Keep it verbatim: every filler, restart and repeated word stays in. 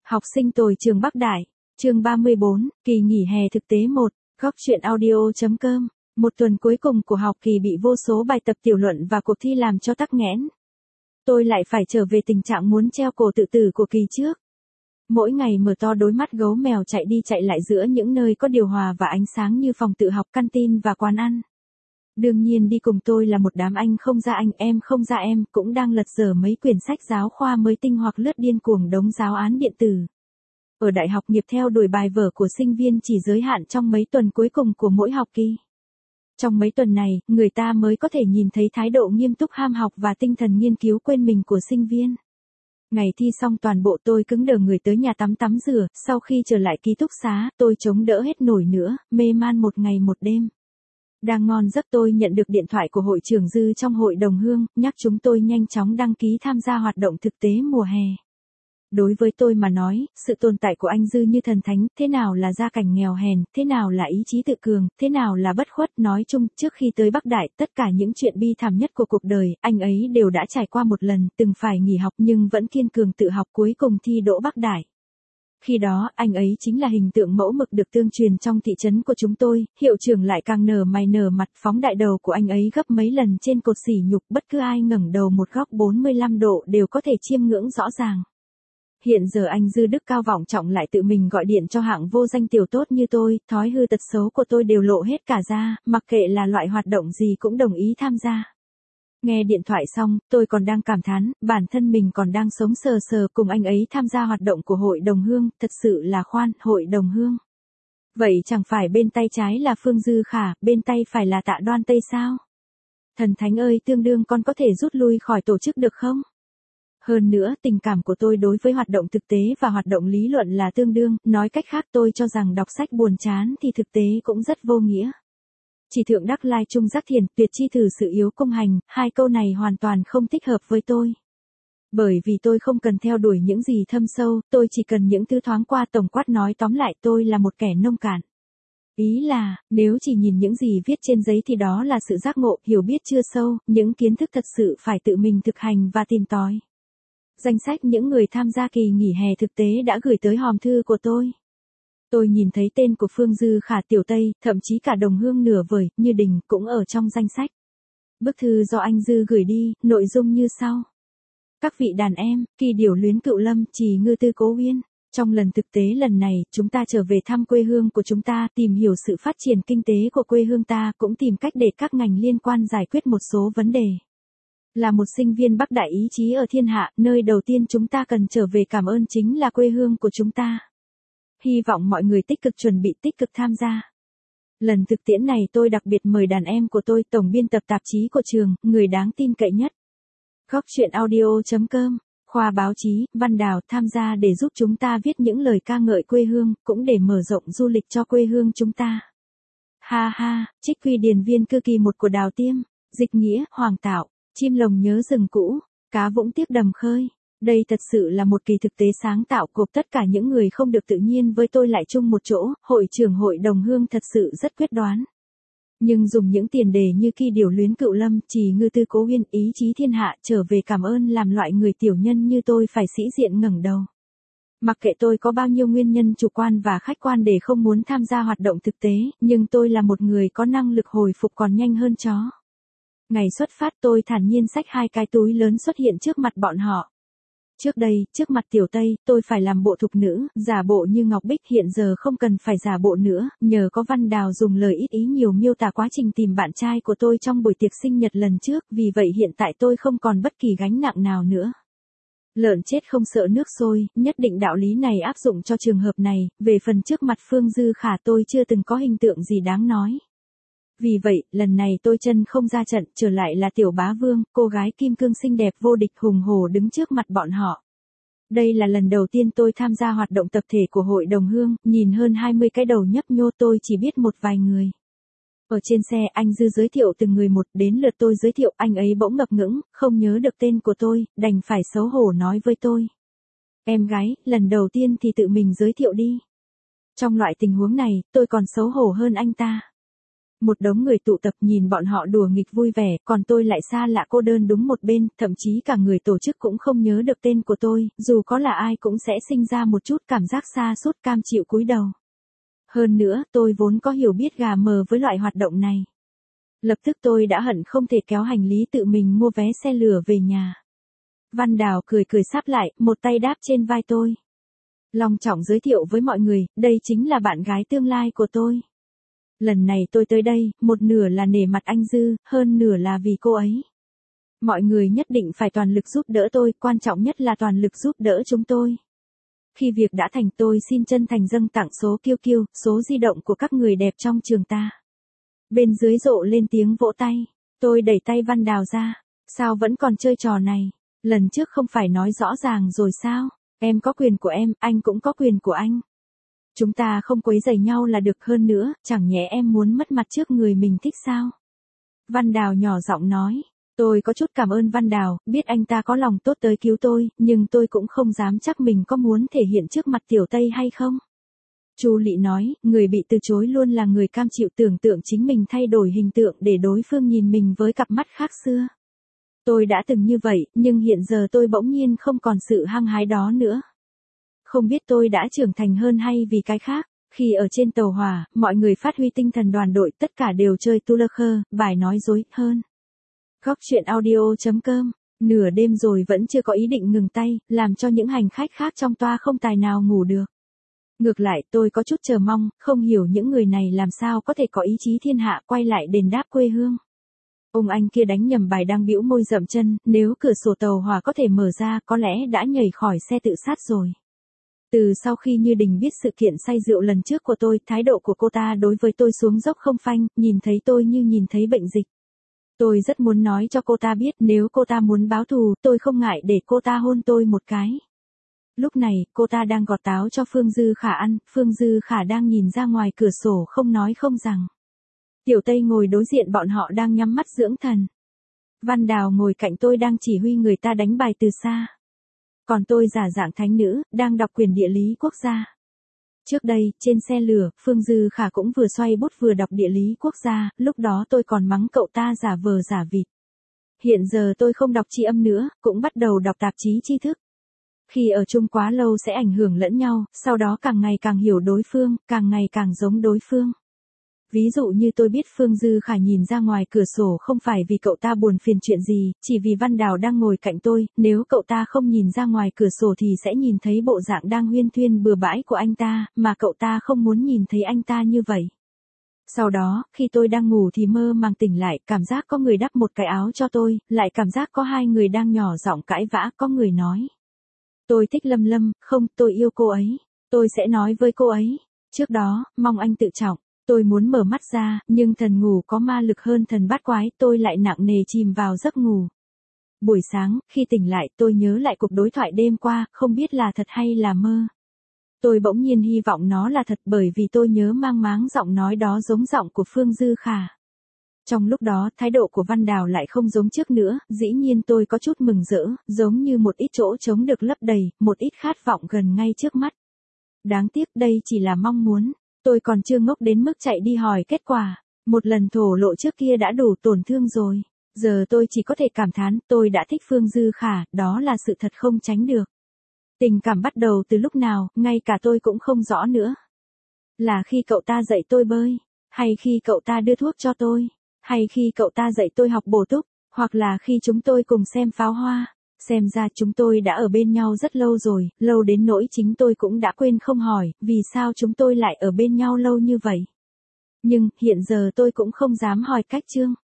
Học sinh tồi trường Bắc Đại, chương ba mươi bốn, kỳ nghỉ hè thực tế một, góc truyện audio chấm com. Một tuần cuối cùng của học kỳ bị vô số bài tập tiểu luận và cuộc thi làm cho tắc nghẽn. Tôi lại phải trở về tình trạng muốn treo cổ tự tử của kỳ trước. Mỗi ngày mở to đôi mắt gấu mèo chạy đi chạy lại giữa những nơi có điều hòa và ánh sáng như phòng tự học, canteen và quán ăn. Đương nhiên đi cùng tôi là một đám anh không ra anh em không ra em cũng đang lật dở mấy quyển sách giáo khoa mới tinh hoặc lướt điên cuồng đống giáo án điện tử. Ở đại học nghiệp theo đuổi bài vở của sinh viên chỉ giới hạn trong mấy tuần cuối cùng của mỗi học kỳ. Trong mấy tuần này, người ta mới có thể nhìn thấy thái độ nghiêm túc ham học và tinh thần nghiên cứu quên mình của sinh viên. Ngày thi xong toàn bộ tôi cứng đờ người tới nhà tắm tắm rửa, sau khi trở lại ký túc xá, tôi chống đỡ hết nổi nữa, mê man một ngày một đêm. Đang ngon giấc tôi nhận được điện thoại của hội trưởng Dư trong hội đồng hương, nhắc chúng tôi nhanh chóng đăng ký tham gia hoạt động thực tế mùa hè. Đối với tôi mà nói, sự tồn tại của anh Dư như thần thánh, thế nào là gia cảnh nghèo hèn, thế nào là ý chí tự cường, thế nào là bất khuất, nói chung, trước khi tới Bắc Đại, tất cả những chuyện bi thảm nhất của cuộc đời, anh ấy đều đã trải qua một lần, từng phải nghỉ học nhưng vẫn kiên cường tự học cuối cùng thi đỗ Bắc Đại. Khi đó, anh ấy chính là hình tượng mẫu mực được tương truyền trong thị trấn của chúng tôi, hiệu trưởng lại càng nở mày nở mặt, phóng đại đầu của anh ấy gấp mấy lần trên cột sỉ nhục, bất cứ ai ngẩng đầu một góc bốn mươi lăm độ đều có thể chiêm ngưỡng rõ ràng. Hiện giờ anh Dư đức cao vọng trọng lại tự mình gọi điện cho hạng vô danh tiểu tốt như tôi, thói hư tật xấu của tôi đều lộ hết cả ra, mặc kệ là loại hoạt động gì cũng đồng ý tham gia. Nghe điện thoại xong, tôi còn đang cảm thán, bản thân mình còn đang sống sờ sờ cùng anh ấy tham gia hoạt động của hội đồng hương, thật sự là khoan, hội đồng hương. Vậy chẳng phải bên tay trái là Phương Dư Khả, bên tay phải là Tạ Đoan Tây sao? Thần thánh ơi, tương đương con có thể rút lui khỏi tổ chức được không? Hơn nữa, tình cảm của tôi đối với hoạt động thực tế và hoạt động lý luận là tương đương, nói cách khác tôi cho rằng đọc sách buồn chán thì thực tế cũng rất vô nghĩa. Chỉ thượng đắc lai trung giác thiền, tuyệt chi thử sự yếu công hành, hai câu này hoàn toàn không thích hợp với tôi. Bởi vì tôi không cần theo đuổi những gì thâm sâu, tôi chỉ cần những thứ thoáng qua tổng quát nói tóm lại tôi là một kẻ nông cạn. Ý là, nếu chỉ nhìn những gì viết trên giấy thì đó là sự giác ngộ, hiểu biết chưa sâu, những kiến thức thật sự phải tự mình thực hành và tìm tòi. Danh sách những người tham gia kỳ nghỉ hè thực tế đã gửi tới hòm thư của tôi. Tôi nhìn thấy tên của Phương Dư Khả, Tiểu Tây, thậm chí cả đồng hương nửa vời, Như Đình, cũng ở trong danh sách. Bức thư do anh Dư gửi đi, nội dung như sau. Các vị đàn em, kỳ điểu luyến Cựu Lâm, Trì Ngư Tư Cố Uyên. Trong lần thực tế lần này, chúng ta trở về thăm quê hương của chúng ta, tìm hiểu sự phát triển kinh tế của quê hương ta, cũng tìm cách để các ngành liên quan giải quyết một số vấn đề. Là một sinh viên Bắc Đại ý chí ở thiên hạ, nơi đầu tiên chúng ta cần trở về cảm ơn chính là quê hương của chúng ta. Hy vọng mọi người tích cực chuẩn bị, tích cực tham gia. Lần thực tiễn này tôi đặc biệt mời đàn em của tôi, tổng biên tập tạp chí của trường, người đáng tin cậy nhất. Góc truyện audio chấm com, khoa báo chí, Văn Đào tham gia để giúp chúng ta viết những lời ca ngợi quê hương, cũng để mở rộng du lịch cho quê hương chúng ta. Ha ha, trích quy điển viên cư kỳ một của Đào Tiêm, dịch nghĩa, Hoàng Tạo, chim lồng nhớ rừng cũ, cá vũng tiếp đầm khơi. Đây thật sự là một kỳ thực tế sáng tạo, gộp tất cả những người không được tự nhiên với tôi lại chung một chỗ, hội trưởng hội đồng hương thật sự rất quyết đoán. Nhưng dùng những tiền đề như kỳ điểu luyến Cựu Lâm, Trì Ngư Tư Cố Uyên, ý chí thiên hạ, trở về cảm ơn làm loại người tiểu nhân như tôi phải sĩ diện ngẩng đầu. Mặc kệ tôi có bao nhiêu nguyên nhân chủ quan và khách quan để không muốn tham gia hoạt động thực tế, nhưng tôi là một người có năng lực hồi phục còn nhanh hơn chó. Ngày xuất phát tôi thản nhiên xách hai cái túi lớn xuất hiện trước mặt bọn họ. Trước đây, trước mặt Tiểu Tây, tôi phải làm bộ thục nữ, giả bộ như Ngọc Bích, hiện giờ không cần phải giả bộ nữa, nhờ có Văn Đào dùng lời ít ý nhiều miêu tả quá trình tìm bạn trai của tôi trong buổi tiệc sinh nhật lần trước, vì vậy hiện tại tôi không còn bất kỳ gánh nặng nào nữa. Lợn chết không sợ nước sôi, nhất định đạo lý này áp dụng cho trường hợp này, về phần trước mặt Phương Dư Khả tôi chưa từng có hình tượng gì đáng nói. Vì vậy, lần này tôi chân không ra trận, trở lại là Tiểu Bá Vương, cô gái kim cương xinh đẹp vô địch hùng hổ đứng trước mặt bọn họ. Đây là lần đầu tiên tôi tham gia hoạt động tập thể của hội đồng hương, nhìn hơn hai mươi cái đầu nhấp nhô tôi chỉ biết một vài người. Ở trên xe anh Dư giới thiệu từng người một, đến lượt tôi giới thiệu, anh ấy bỗng ngập ngững, không nhớ được tên của tôi, đành phải xấu hổ nói với tôi. Em gái, lần đầu tiên thì tự mình giới thiệu đi. Trong loại tình huống này, tôi còn xấu hổ hơn anh ta. Một đống người tụ tập nhìn bọn họ đùa nghịch vui vẻ, còn tôi lại xa lạ cô đơn đúng một bên, thậm chí cả người tổ chức cũng không nhớ được tên của tôi, dù có là ai cũng sẽ sinh ra một chút cảm giác xa sút cam chịu cúi đầu. Hơn nữa, tôi vốn có hiểu biết gà mờ với loại hoạt động này. Lập tức tôi đã hận không thể kéo hành lý tự mình mua vé xe lửa về nhà. Văn Đào cười cười sáp lại, một tay đáp trên vai tôi. Long trọng giới thiệu với mọi người, đây chính là bạn gái tương lai của tôi. Lần này tôi tới đây, một nửa là nể mặt anh Dư, hơn nửa là vì cô ấy. Mọi người nhất định phải toàn lực giúp đỡ tôi, quan trọng nhất là toàn lực giúp đỡ chúng tôi. Khi việc đã thành tôi xin chân thành dâng tặng số kiêu kiêu, số di động của các người đẹp trong trường ta. Bên dưới rộ lên tiếng vỗ tay, tôi đẩy tay Văn Đào ra, sao vẫn còn chơi trò này, lần trước không phải nói rõ ràng rồi sao, em có quyền của em, anh cũng có quyền của anh. Chúng ta không quấy rầy nhau là được, hơn nữa, chẳng nhẽ em muốn mất mặt trước người mình thích sao? Văn Đào nhỏ giọng nói, tôi có chút cảm ơn Văn Đào, biết anh ta có lòng tốt tới cứu tôi, nhưng tôi cũng không dám chắc mình có muốn thể hiện trước mặt Tiểu Tây hay không. Chu Lị nói, người bị từ chối luôn là người cam chịu tưởng tượng chính mình thay đổi hình tượng để đối phương nhìn mình với cặp mắt khác xưa. Tôi đã từng như vậy, nhưng hiện giờ tôi bỗng nhiên không còn sự hăng hái đó nữa. Không biết tôi đã trưởng thành hơn hay vì cái khác, khi ở trên tàu hỏa, mọi người phát huy tinh thần đoàn đội, tất cả đều chơi tu lơ khơ, bài nói dối, hơn. Góc chuyện audio chấm com, nửa đêm rồi vẫn chưa có ý định ngừng tay, làm cho những hành khách khác trong toa không tài nào ngủ được. Ngược lại tôi có chút chờ mong, không hiểu những người này làm sao có thể có ý chí thiên hạ quay lại đền đáp quê hương. Ông anh kia đánh nhầm bài đang bĩu môi dậm chân, nếu cửa sổ tàu hỏa có thể mở ra có lẽ đã nhảy khỏi xe tự sát rồi. Từ sau khi Như Đình biết sự kiện say rượu lần trước của tôi, thái độ của cô ta đối với tôi xuống dốc không phanh, nhìn thấy tôi như nhìn thấy bệnh dịch. Tôi rất muốn nói cho cô ta biết nếu cô ta muốn báo thù, tôi không ngại để cô ta hôn tôi một cái. Lúc này, cô ta đang gọt táo cho Phương Dư Khả ăn, Phương Dư Khả đang nhìn ra ngoài cửa sổ không nói không rằng. Tiểu Tây ngồi đối diện bọn họ đang nhắm mắt dưỡng thần. Văn Đào ngồi cạnh tôi đang chỉ huy người ta đánh bài từ xa. Còn tôi giả dạng thánh nữ, đang đọc quyển địa lý quốc gia. Trước đây, trên xe lửa, Phương Dư Khả cũng vừa xoay bút vừa đọc địa lý quốc gia, lúc đó tôi còn mắng cậu ta giả vờ giả vịt. Hiện giờ tôi không đọc tri âm nữa, cũng bắt đầu đọc tạp chí tri thức. Khi ở chung quá lâu sẽ ảnh hưởng lẫn nhau, sau đó càng ngày càng hiểu đối phương, càng ngày càng giống đối phương. Ví dụ như tôi biết Phương Dư Khả nhìn ra ngoài cửa sổ không phải vì cậu ta buồn phiền chuyện gì, chỉ vì Văn Đào đang ngồi cạnh tôi, nếu cậu ta không nhìn ra ngoài cửa sổ thì sẽ nhìn thấy bộ dạng đang huyên thuyên bừa bãi của anh ta, mà cậu ta không muốn nhìn thấy anh ta như vậy. Sau đó, khi tôi đang ngủ thì mơ màng tỉnh lại, cảm giác có người đắp một cái áo cho tôi, lại cảm giác có hai người đang nhỏ giọng cãi vã, có người nói. Tôi thích Lâm Lâm, không, tôi yêu cô ấy. Tôi sẽ nói với cô ấy. Trước đó, mong anh tự trọng. Tôi muốn mở mắt ra, nhưng thần ngủ có ma lực hơn thần bát quái, tôi lại nặng nề chìm vào giấc ngủ. Buổi sáng, khi tỉnh lại, tôi nhớ lại cuộc đối thoại đêm qua, không biết là thật hay là mơ. Tôi bỗng nhiên hy vọng nó là thật bởi vì tôi nhớ mang máng giọng nói đó giống giọng của Phương Dư Khả. Trong lúc đó, thái độ của Văn Đào lại không giống trước nữa, dĩ nhiên tôi có chút mừng rỡ, giống như một ít chỗ trống được lấp đầy, một ít khát vọng gần ngay trước mắt. Đáng tiếc đây chỉ là mong muốn, tôi còn chưa ngốc đến mức chạy đi hỏi kết quả. Một lần thổ lộ trước kia đã đủ tổn thương rồi, giờ tôi chỉ có thể cảm thán tôi đã thích Phương Dư Khả, đó là sự thật không tránh được. Tình cảm bắt đầu từ lúc nào, ngay cả tôi cũng không rõ nữa. Là khi cậu ta dạy tôi bơi, hay khi cậu ta đưa thuốc cho tôi, hay khi cậu ta dạy tôi học bổ túc, hoặc là khi chúng tôi cùng xem pháo hoa. Xem ra chúng tôi đã ở bên nhau rất lâu rồi, lâu đến nỗi chính tôi cũng đã quên không hỏi, vì sao chúng tôi lại ở bên nhau lâu như vậy. Nhưng, hiện giờ tôi cũng không dám hỏi cách chương.